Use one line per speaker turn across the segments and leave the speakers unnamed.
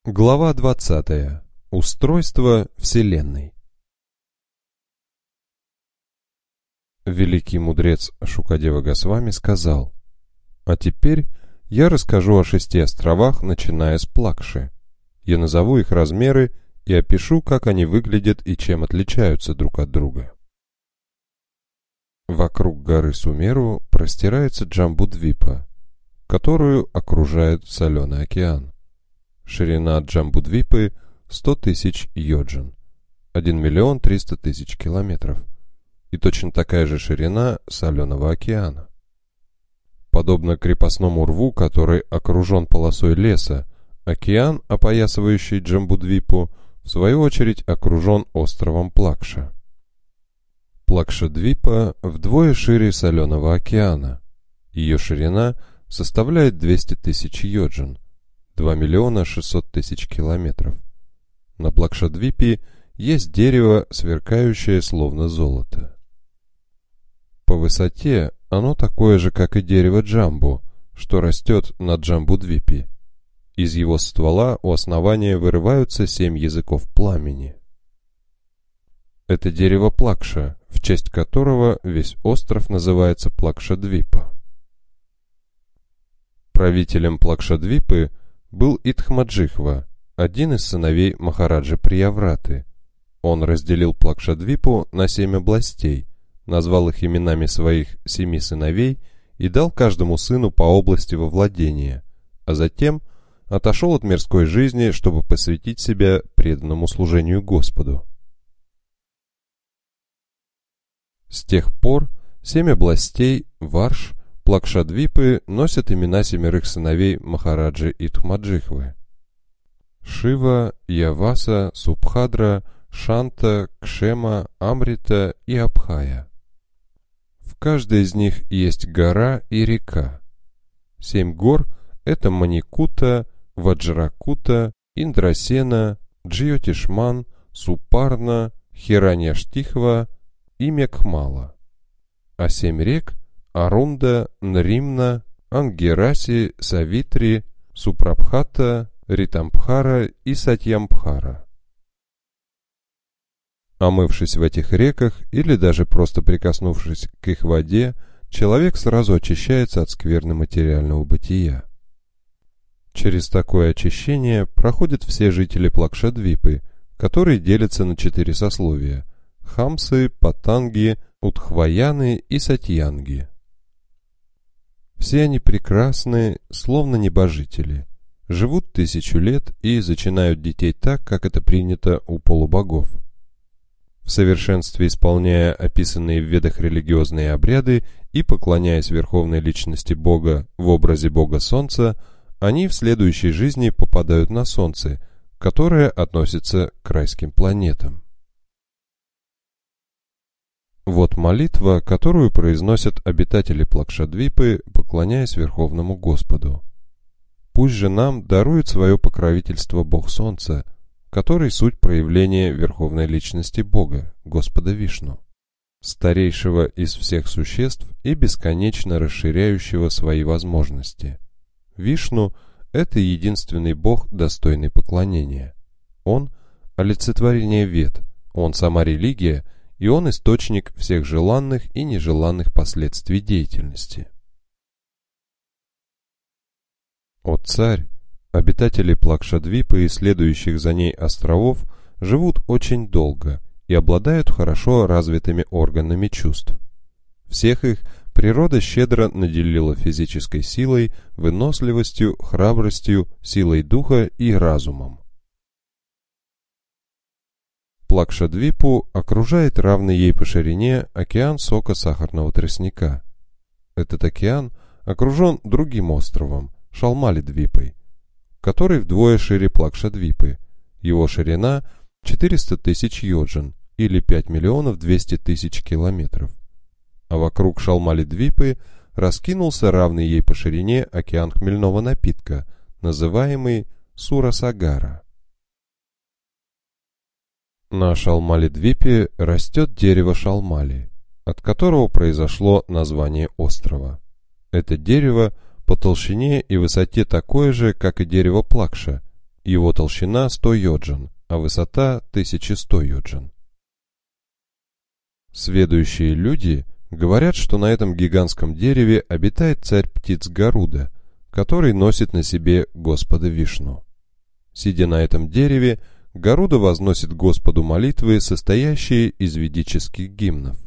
Глава 20. Устройство Вселенной. Великий мудрец Шукадева Госвами сказал: «А теперь я расскажу о 6 островах, начиная с Плакши. Я назову их размеры и опишу, как они выглядят и чем отличаются друг от друга». Вокруг горы Сумеру простирается Джамбудвипа, которую окружает соленый океан. Ширина Джамбудвипы 100 тысяч йоджин, 1 миллион 300 тысяч километров, и точно такая же ширина соленого океана. Подобно крепостному рву, который окружен полосой леса, океан, опоясывающий Джамбудвипу, в свою очередь окружен островом Плакша. Плакша-двипа вдвое шире соленого океана. Ее ширина составляет 200 тысяч йоджин, 2 миллиона 600 тысяч километров. На Плакшадвипе есть дерево, сверкающее словно золото. По высоте оно такое же, как и дерево джамбу, что растет на Джамбудвипе. Из его ствола у основания вырываются 7 языков пламени. Это дерево Плакша, в честь которого весь остров называется Плакшадвипа. Правителем Плакшадвипы был Итхмаджихва, один из сыновей Махараджи Приявраты. Он разделил Плакшадвипу на 7 областей, назвал их именами своих 7 сыновей и дал каждому сыну по области во владение, а затем отошел от мирской жизни, чтобы посвятить себя преданному служению Господу. С тех пор 7 областей Варш Плакшадвипы носят имена 7 сыновей Махараджи Итхмаджихвы: Шива, Яваса, Субхадра, Шанта, Кшема, Амрита и Абхая. В каждой из них есть гора и река. 7 гор — это Маникута, Ваджракута, Индрасена, Джиотишман, Супарна, Хираньяштихва и Мекхмала. А 7 рек — Арунда, Нримна, Ангераси, Савитри, Супрабхата, Ритамбхара и Сатьямбхара. Омывшись в этих реках или даже просто прикоснувшись к их воде, человек сразу очищается от скверны материального бытия. Через такое очищение проходят все жители Плакшадвипы, которые делятся на 4 сословия: Хамсы, Патанги, Удхваяны и Сатьянги. Все они прекрасны, словно небожители, живут 1000 лет и зачинают детей так, как это принято у полубогов. В совершенстве исполняя описанные в Ведах религиозные обряды и поклоняясь верховной личности Бога в образе Бога Солнца, они в следующей жизни попадают на Солнце, которое относится к райским планетам. Вот молитва, которую произносят обитатели Плакшадвипы, поклоняясь Верховному Господу. Пусть же нам дарует свое покровительство Бог Солнца, который суть проявления Верховной Личности Бога, Господа Вишну, старейшего из всех существ и бесконечно расширяющего свои возможности. Вишну — это единственный Бог, достойный поклонения. Он — олицетворение Вед, Он сама религия, и он источник всех желанных и нежеланных последствий деятельности. О царь, обитатели Плакшадвипы и следующих за ней островов живут очень долго и обладают хорошо развитыми органами чувств. Всех их природа щедро наделила физической силой, выносливостью, храбростью, силой духа и разумом. Плакшадвипу окружает равный ей по ширине океан сока сахарного тростника. Этот океан окружен другим островом, Шалмали-двипой, который вдвое шире Плакшадвипы. Его ширина 400 тысяч йоджин, или 5 миллионов 200 тысяч километров. А вокруг Шалмали-двипы раскинулся равный ей по ширине океан хмельного напитка, называемый Сурасагара. На Шалмали-двипе растет дерево шалмали, от которого произошло название острова. Это дерево по толщине и высоте такое же, как и дерево Плакша, Его толщина 100 йоджин, а высота 1100 йоджин. Сведущие люди говорят, что на этом гигантском дереве обитает царь птиц Гаруда, который носит на себе Господа Вишну. Сидя на этом дереве, Гаруда возносит Господу молитвы, состоящие из ведических гимнов.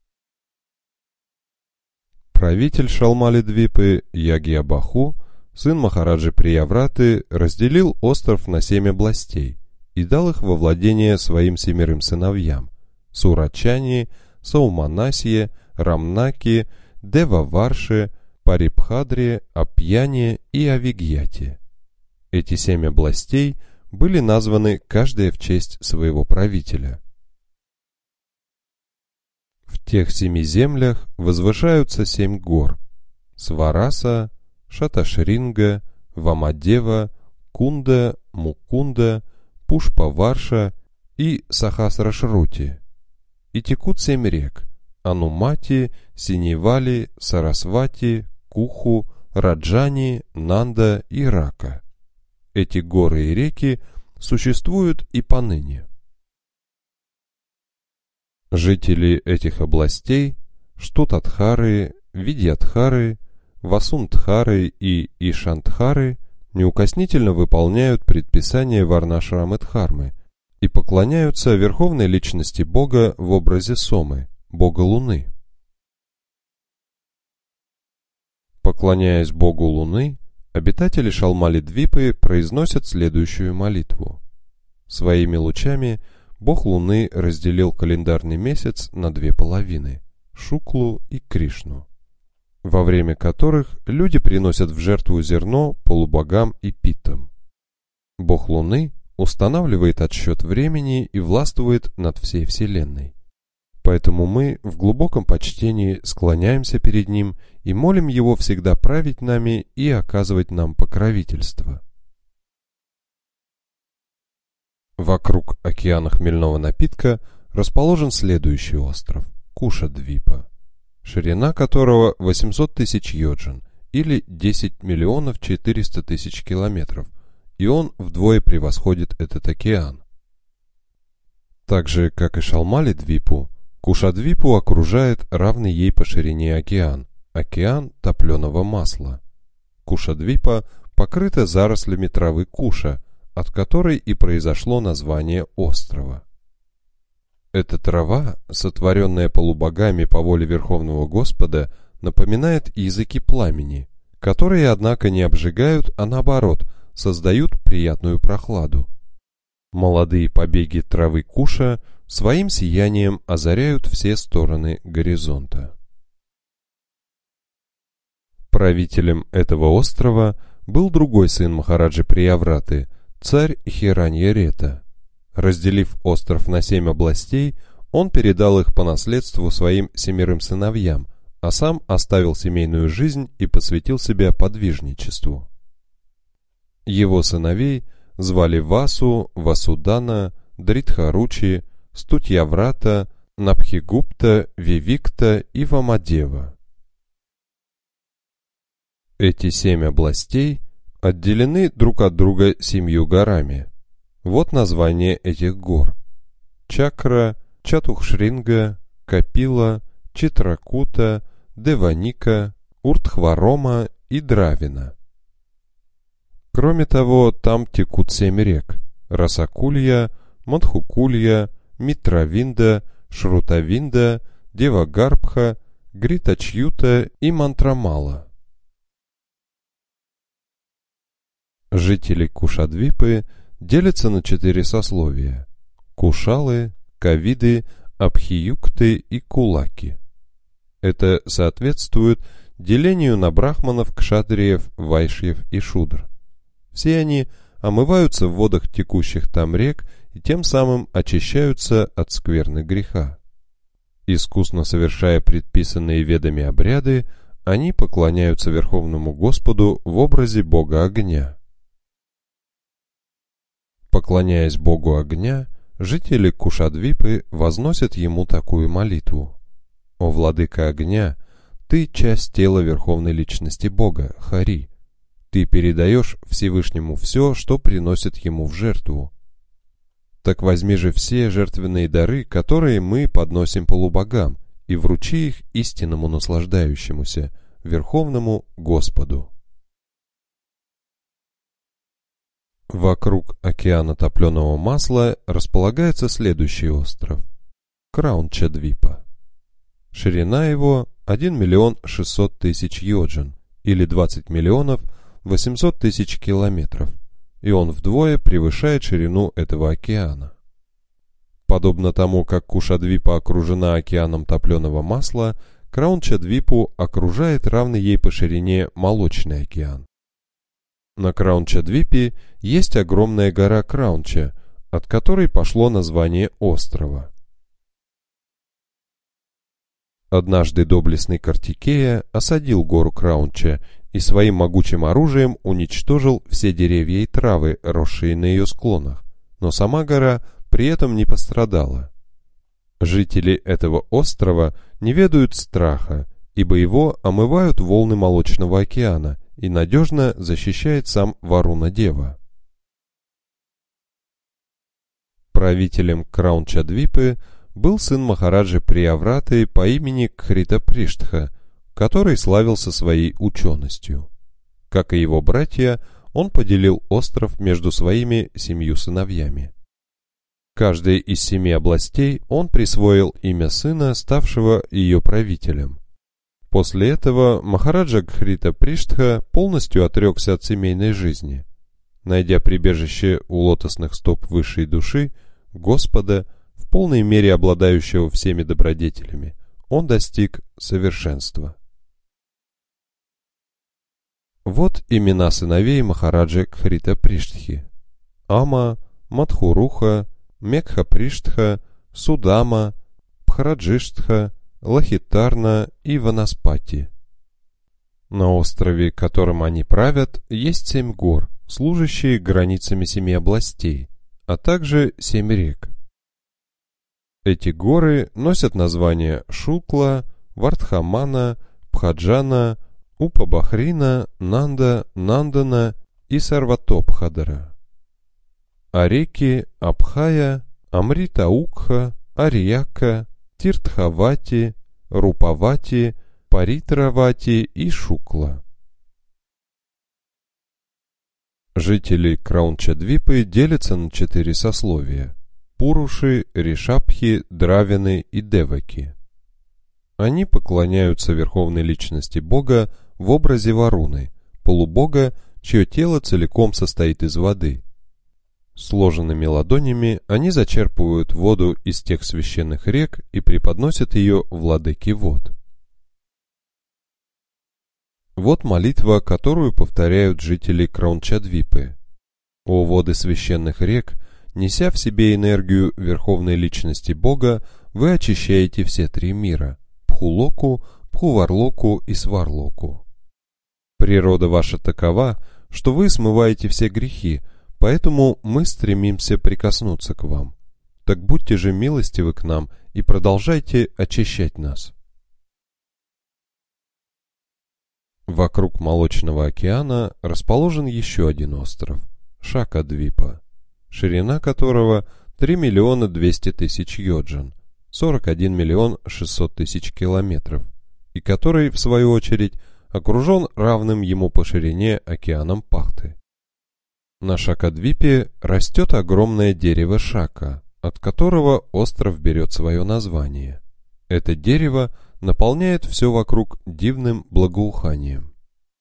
Правитель Шалмали-Двипы Ягья-Баху, сын Махараджи Приявраты, разделил остров на 7 областей и дал их во владение своим 7 сыновьям – Сурачани, Сауманасье, Рамнаки, Деваварше, Парипхадре, Апьяне и Авигьяте. Эти 7 областей были названы каждая в честь своего правителя. В тех 7 землях возвышаются 7 гор – Свараса, Шаташринга, Вамадева, Кунда, Мукунда, Пушпаварша и Сахасрашрути. И текут 7 рек – Анумати, Синевали, Сарасвати, Куху, Раджани, Нанда и Рака. Эти горы и реки существуют и поныне. Жители этих областей – Штутадхары, Видьядхары, Васунтхары и Ишантхары – неукоснительно выполняют предписания Варнашрамы-Дхармы и поклоняются верховной личности Бога в образе Сомы, Бога Луны. Поклоняясь Богу Луны, обитатели Шалмали-Двипы произносят следующую молитву. Своими лучами Бог Луны разделил календарный месяц на 2 половины – Шуклу и Кришну, во время которых люди приносят в жертву зерно полубогам и питам. Бог Луны устанавливает отсчет времени и властвует над всей Вселенной. Поэтому мы в глубоком почтении склоняемся перед Ним и молим Его всегда править нами и оказывать нам покровительство. Вокруг океана хмельного напитка расположен следующий остров – Куша-Двипа, ширина которого 800 тысяч йоджин или 10 миллионов 400 тысяч километров, и он вдвое превосходит этот океан. Так же, как и Шалмали-Двипу, Куша-Двипу окружает равный ей по ширине океан – океан топленого масла. Куша-Двипа покрыта зарослями травы куша, от которой и произошло название острова. Эта трава, сотворенная полубогами по воле Верховного Господа, напоминает языки пламени, которые, однако, не обжигают, а наоборот, создают приятную прохладу. Молодые побеги травы куша своим сиянием озаряют все стороны горизонта. Правителем этого острова был другой сын Махараджи Приявраты, царь Хиранья-Рета. Разделив остров на 7 областей, он передал их по наследству своим 7 сыновьям, а сам оставил семейную жизнь и посвятил себя подвижничеству. Его сыновей звали Васу, Васудана, Дритхаручи, Стутьяврата, Набхигупта, Вивикта и Вамадева. Эти 7 областей отделены друг от друга 7 горами. Вот название этих гор: Чакра, Чатухшринга, Капила, Читракута, Деваника, Уртхварома и Дравина. Кроме того, там текут 7 рек: Расакулья, Мадхукулья, Митравинда, Шрутавинда, Девагарбха, Гритачюта и Мантрамала. Жители Кушадвипы делятся на 4 сословия: Кушалы, Кавиды, Абхиюкты и Кулаки. Это соответствует делению на брахманов, кшатриев, вайшьев и шудр. Все они омываются в водах текущих там рек и тем самым очищаются от скверны греха. Искусно совершая предписанные ведами обряды, они поклоняются Верховному Господу в образе Бога Огня. Поклоняясь Богу Огня, жители Кушадвипы возносят Ему такую молитву: «О Владыка Огня, Ты часть тела Верховной Личности Бога, Хари. Ты передаешь Всевышнему все, что приносит Ему в жертву. Так возьми же все жертвенные дары, которые мы подносим полубогам, и вручи их истинному наслаждающемуся, Верховному Господу. Вокруг океана топленого масла располагается следующий остров – Краунча-Двипа. Ширина его 1 миллион 600 тысяч йоджин, или 20 миллионов 800 тысяч километров, и он вдвое превышает ширину этого океана. Подобно тому, как Кушадвипа окружена океаном топленого масла, Краунча-Двипу окружает равный ей по ширине Молочный океан. На Краунча-Двипе есть огромная гора Краунча, от которой пошло название острова. Однажды доблестный Картикея осадил гору Краунча и своим могучим оружием уничтожил все деревья и травы, росшие на ее склонах, но сама гора при этом не пострадала. Жители этого острова не ведают страха, ибо его омывают волны Молочного океана и надежно защищает сам Варуна-дева. Правителем Краунча-Двипы был сын Махараджи Приявраты по имени Кхритаприштха, который славился своей ученостью. Как и его братья, он поделил остров между своими 7 сыновьями. Каждой из 7 областей он присвоил имя сына, ставшего ее правителем. После этого Махараджа Кхритаприштха полностью отрекся от семейной жизни. Найдя прибежище у лотосных стоп высшей души, Господа, в полной мере обладающего всеми добродетелями, он достиг совершенства. Вот имена сыновей Махараджи Кхритаприштхи: Ама, Мадхуруха, Мекха-Приштха, Судама, Пхараджиштха, Лахитарна и Ванаспати. На острове, которым они правят, есть 7 гор, служащие границами 7 областей, а также 7 рек. Эти горы носят названия Шукла, Вардхамана, Пхаджана, Упабахрина, Нанда, Нандана и Сарватопхадара. А реки Абхая, Амритаукха, Арияка, Тиртхавати, Рупавати, Паритравати и Шукла. Жители Краунча-Двипы делятся на 4 сословия: Пуруши, Ришабхи, Дравины и Деваки. Они поклоняются Верховной Личности Бога в образе Варуны, полубога, чье тело целиком состоит из воды. Сложенными ладонями они зачерпывают воду из тех священных рек и преподносят ее владыке вод. Вот молитва, которую повторяют жители Краунча-Двипы. «О воды священных рек, неся в себе энергию Верховной Личности Бога, вы очищаете все 3 мира – Пхулоку, Пхуварлоку и Сварлоку. Природа ваша такова, что вы смываете все грехи, поэтому мы стремимся прикоснуться к вам. Так будьте же милостивы к нам и продолжайте очищать нас». Вокруг Молочного океана расположен еще один остров – Шака-Двипа, ширина которого 3 миллиона 200 тысяч йоджин, 41 миллион 600 тысяч километров, и который, в свою очередь, окружен равным ему по ширине океаном Пахты. На Шака-Двипе растет огромное дерево шака, от которого остров берет свое название. Это дерево наполняет все вокруг дивным благоуханием.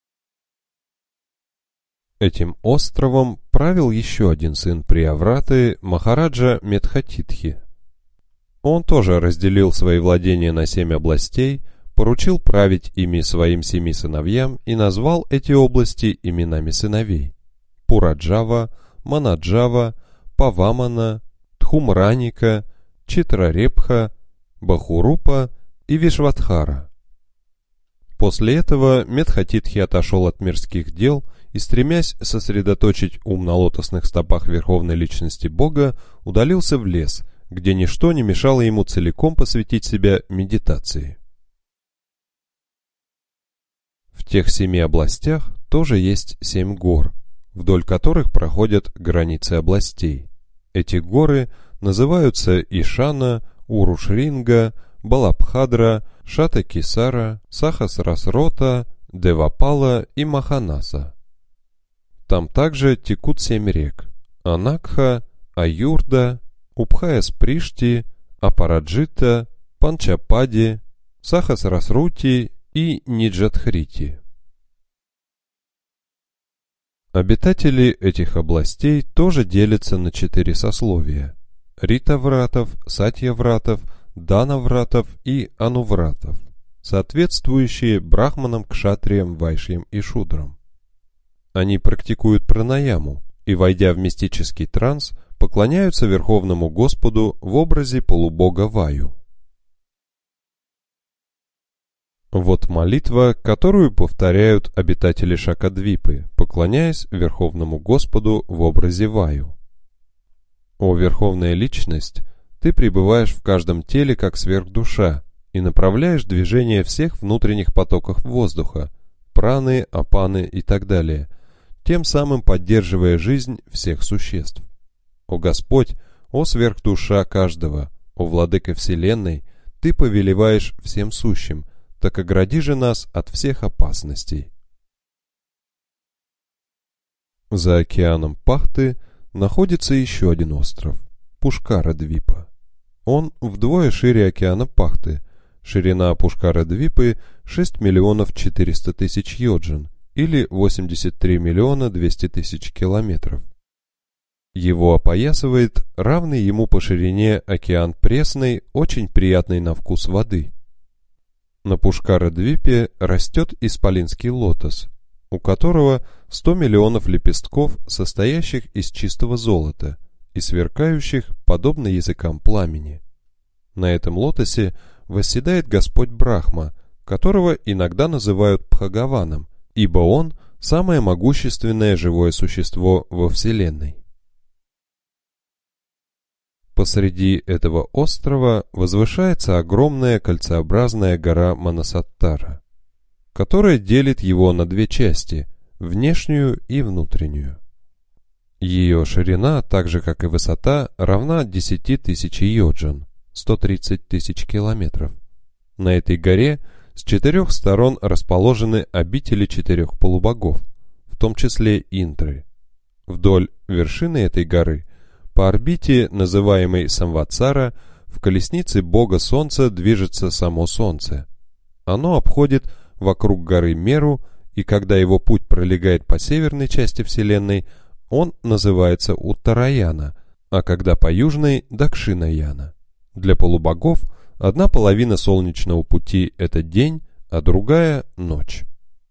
Этим островом правил еще один сын Приявраты, Махараджа Медхатитхи. Он тоже разделил свои владения на 7 областей, поручил править ими своим 7 сыновьям и назвал эти области именами сыновей: Пураджава, Манаджава, Павамана, Тхумраника, Читрарепха, Бахурупа и Вишватхара. После этого Медхатитхи отошел от мирских дел и, стремясь сосредоточить ум на лотосных стопах Верховной Личности Бога, удалился в лес, где ничто не мешало ему целиком посвятить себя медитации. В тех 7 областях тоже есть 7 гор, вдоль которых проходят границы областей. Эти горы называются Ишана, Урушринга, Балабхадра, Шата-Кисара, Сахасрасрота, Девапала и Маханаса. Там также текут 7 рек: Анакха, Аюрда, Упхая-Спришти, Апараджита, Панчапади, Сахасрасрути и Ниджатхрити. Обитатели этих областей тоже делятся на 4 сословия: ритавратов, сатьявратов, данавратов и анувратов, соответствующие брахманам, кшатриям, вайшьям и шудрам. Они практикуют пранаяму и, войдя в мистический транс, поклоняются Верховному Господу в образе полубога Ваю. Вот молитва, которую повторяют обитатели Шакадвипы, поклоняясь Верховному Господу в образе Ваю. «О Верховная Личность, Ты пребываешь в каждом теле как сверхдуша и направляешь движение всех внутренних потоков воздуха, праны, апаны и так далее, тем самым поддерживая жизнь всех существ. О Господь, о сверхдуша каждого, о Владыка Вселенной, Ты повелеваешь всем сущим, так огради же нас от всех опасностей». За океаном Пахты находится еще один остров – Пушкара-Двипа. Он вдвое шире океана Пахты. Ширина Пушкара-Двипы 6 миллионов 400 тысяч йоджин или 83 миллиона 200 тысяч километров. Его опоясывает равный ему по ширине океан пресной, очень приятной на вкус воды. На Пушкара-Двипе растет исполинский лотос, у которого 100 миллионов лепестков, состоящих из чистого золота и сверкающих, подобно языкам пламени. На этом лотосе восседает Господь Брахма, которого иногда называют Бхагаваном, ибо он – самое могущественное живое существо во Вселенной. Посреди этого острова возвышается огромная кольцеобразная гора Манасаттара, которая делит его на 2 части – внешнюю и внутреннюю. Ее ширина, так же как и высота, равна 10 тысяч йоджин, 130 тысяч километров. На этой горе с 4 сторон расположены обители 4 полубогов, в том числе Индры. Вдоль вершины этой горы, по орбите, называемой Самватсара, в колеснице бога Солнца движется само Солнце. Оно обходит вокруг горы Меру, и когда его путь пролегает по северной части Вселенной, он называется Уттараяна, а когда по южной – Дакшинаяна. Для полубогов одна половина солнечного пути – это день, а другая – ночь.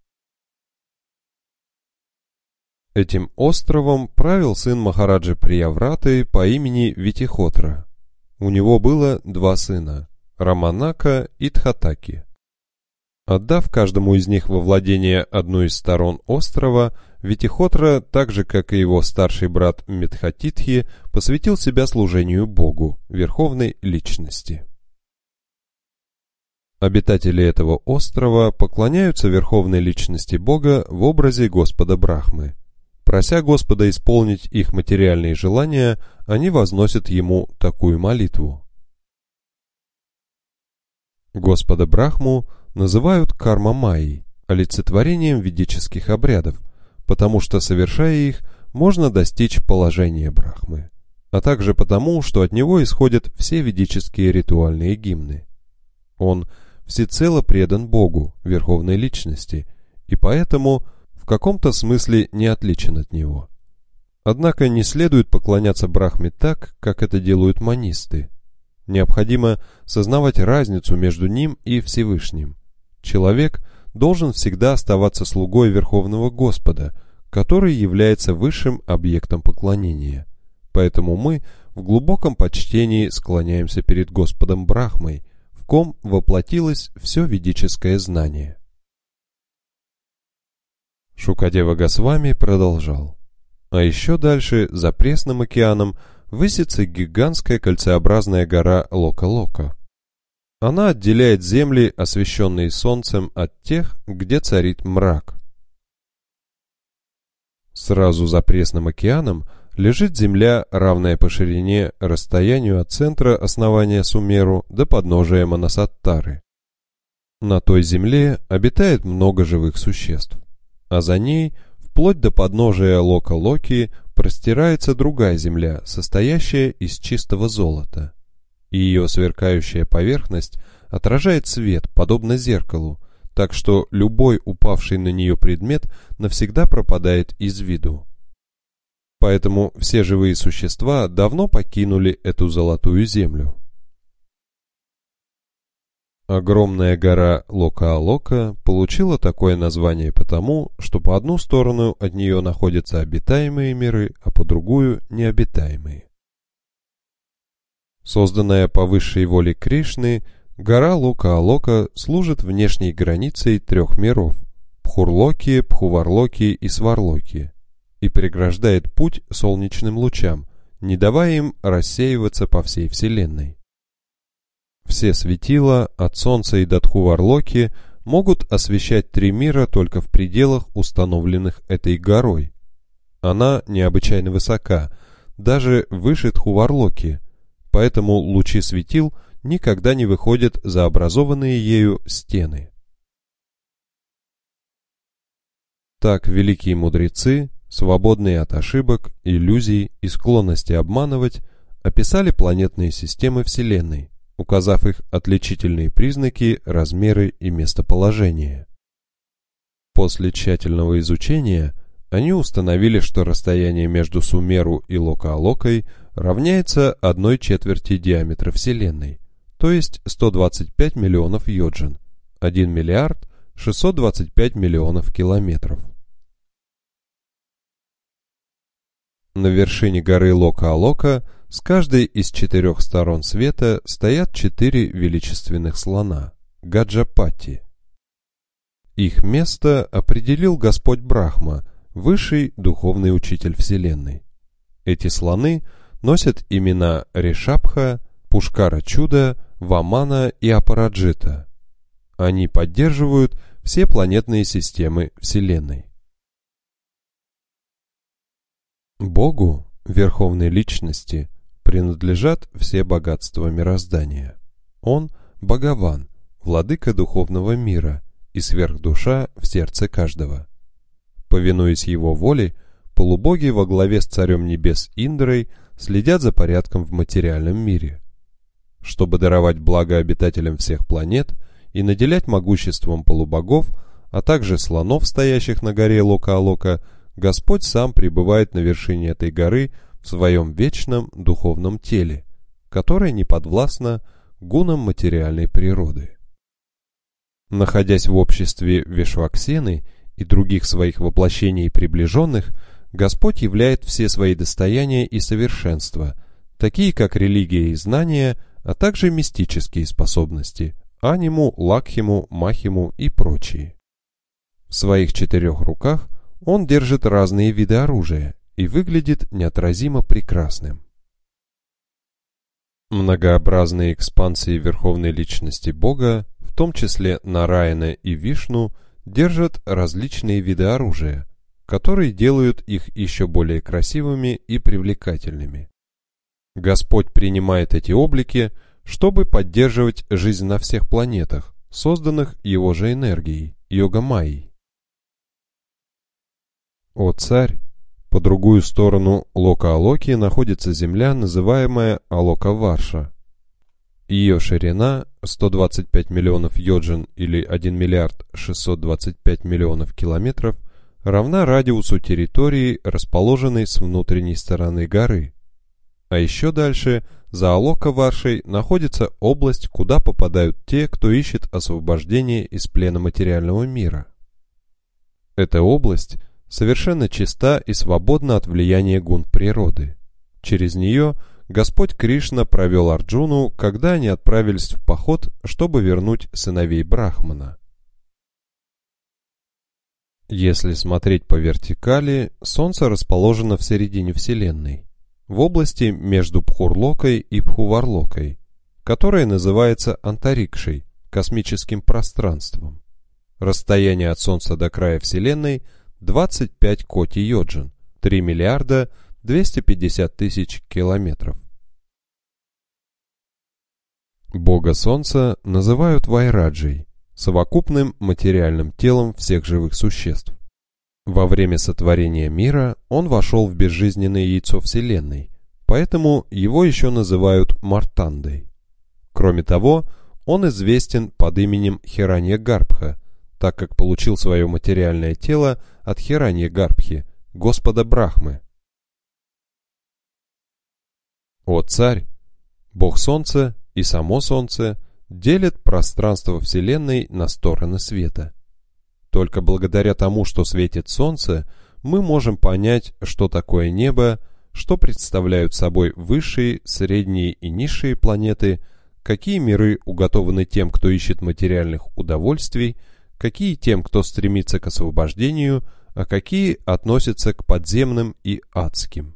Этим островом правил сын Махараджи Приявраты по имени Витихотра. У него было 2 сына – Раманака и Тхатаки. Отдав каждому из них во владение одну из сторон острова, Витихотра, так же как и его старший брат Медхатитхи, посвятил себя служению Богу, Верховной Личности. Обитатели этого острова поклоняются Верховной Личности Бога в образе Господа Брахмы. Прося Господа исполнить их материальные желания, они возносят Ему такую молитву. Господа Брахму называют карма-майей, олицетворением ведических обрядов, потому что, совершая их, можно достичь положения Брахмы, а также потому, что от него исходят все ведические ритуальные гимны. Он всецело предан Богу, Верховной Личности, и поэтому в каком-то смысле не отличен от него. Однако не следует поклоняться Брахме так, как это делают манисты. Необходимо сознавать разницу между ним и Всевышним. Человек должен всегда оставаться слугой Верховного Господа, который является высшим объектом поклонения. Поэтому мы в глубоком почтении склоняемся перед Господом Брахмой, в ком воплотилось все ведическое знание. Шукадева Госвами продолжал. А еще дальше, за пресным океаном, высится гигантская кольцеобразная гора Лока-Лока. Она отделяет земли, освещенные солнцем, от тех, где царит мрак. Сразу за пресным океаном лежит земля, равная по ширине расстоянию от центра основания Сумеру до подножия Манасаттары. На той земле обитает много живых существ, а за ней, вплоть до подножия Лока-Локи, простирается другая земля, состоящая из чистого золота. И ее сверкающая поверхность отражает свет, подобно зеркалу, так что любой упавший на нее предмет навсегда пропадает из виду. Поэтому все живые существа давно покинули эту золотую землю. Огромная гора Лока-Лока получила такое название потому, что по одну сторону от нее находятся обитаемые миры, а по другую – необитаемые. Созданная по высшей воле Кришны, гора Лока-Лока служит внешней границей трех миров – Пхурлоки, Пхуварлоки и Сварлоки, и преграждает путь солнечным лучам, не давая им рассеиваться по всей Вселенной. Все светила, от Солнца и до Тхуварлоки, могут освещать три мира только в пределах, установленных этой горой. Она необычайно высока, даже выше Тхуварлоки, поэтому лучи светил никогда не выходят за образованные ею стены. Так великие мудрецы, свободные от ошибок, иллюзий и склонности обманывать, описали планетные системы Вселенной, указав их отличительные признаки, размеры и местоположение. После тщательного изучения они установили, что расстояние между Сумеру и Лока-Локой равняется 1/4 диаметра Вселенной, то есть 125 миллионов йоджин, 1 миллиард 625 миллионов километров. На вершине горы Лока-Лока с каждой из 4 сторон света стоят 4 величественных слона – Гаджапати. Их место определил Господь Брахма, высший духовный учитель Вселенной. Эти слоны носят имена Ришабха, Пушкара-Чуда, Вамана и Апараджита. Они поддерживают все планетные системы Вселенной. Богу, Верховной Личности, принадлежат все богатства мироздания. Он – Бхагаван, владыка духовного мира и сверхдуша в сердце каждого. Повинуясь его воле, полубоги во главе с Царем Небес Индрой следят за порядком в материальном мире. Чтобы даровать благо обитателям всех планет и наделять могуществом полубогов, а также слонов, стоящих на горе Лока-Лока, Господь сам пребывает на вершине этой горы в своем вечном духовном теле, которое не подвластно гунам материальной природы. Находясь в обществе Вишваксены и других своих воплощений и приближенных, Господь являет все свои достояния и совершенства, такие как религия и знания, а также мистические способности – аниму, лакхиму, махиму и прочие. В своих 4 руках он держит разные виды оружия и выглядит неотразимо прекрасным. Многообразные экспансии Верховной Личности Бога, в том числе Нараяна и Вишну, держат различные виды оружия, которые делают их еще более красивыми и привлекательными. Господь принимает эти облики, чтобы поддерживать жизнь на всех планетах, созданных его же энергией, йога-майей. О царь! По другую сторону Лока-Локи находится земля, называемая Алока-Варша. Ее ширина 125 миллионов йоджин или 1 миллиард 625 миллионов километров равна радиусу территории, расположенной с внутренней стороны горы. А еще дальше, за Алока-Варшей, находится область, куда попадают те, кто ищет освобождение из плена материального мира. Эта область совершенно чиста и свободна от влияния гун природы. Через нее Господь Кришна провел Арджуну, когда они отправились в поход, чтобы вернуть сыновей Брахмана. Если смотреть по вертикали, Солнце расположено в середине Вселенной, в области между Пхурлокой и Пхуварлокой, которая называется Антарикшей, космическим пространством. Расстояние от Солнца до края Вселенной 25 коти-йоджин, 3 миллиарда 250 тысяч километров. Бога Солнца называют Вайраджей, совокупным материальным телом всех живых существ. Во время сотворения мира он вошел в безжизненное яйцо Вселенной, поэтому его еще называют Мартандой. Кроме того, он известен под именем Хиранья-Гарбха, так как получил свое материальное тело от Хиранья-Гарбхи, Господа Брахмы. О царь! Бог Солнца и само Солнце делят пространство Вселенной на стороны света. Только благодаря тому, что светит Солнце, мы можем понять, что такое небо, что представляют собой высшие, средние и низшие планеты, какие миры уготованы тем, кто ищет материальных удовольствий, какие тем, кто стремится к освобождению, а какие относятся к подземным и адским.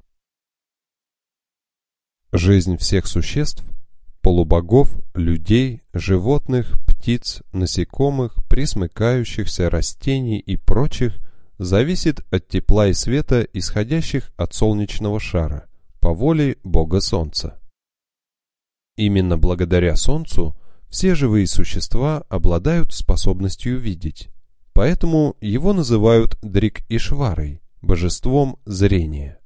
Жизнь всех существ, полубогов, людей, животных, птиц, насекомых, пресмыкающихся, растений и прочих зависит от тепла и света, исходящих от солнечного шара, по воле Бога Солнца. Именно благодаря Солнцу все живые существа обладают способностью видеть, поэтому его называют Дрик-Ишварой, божеством зрения.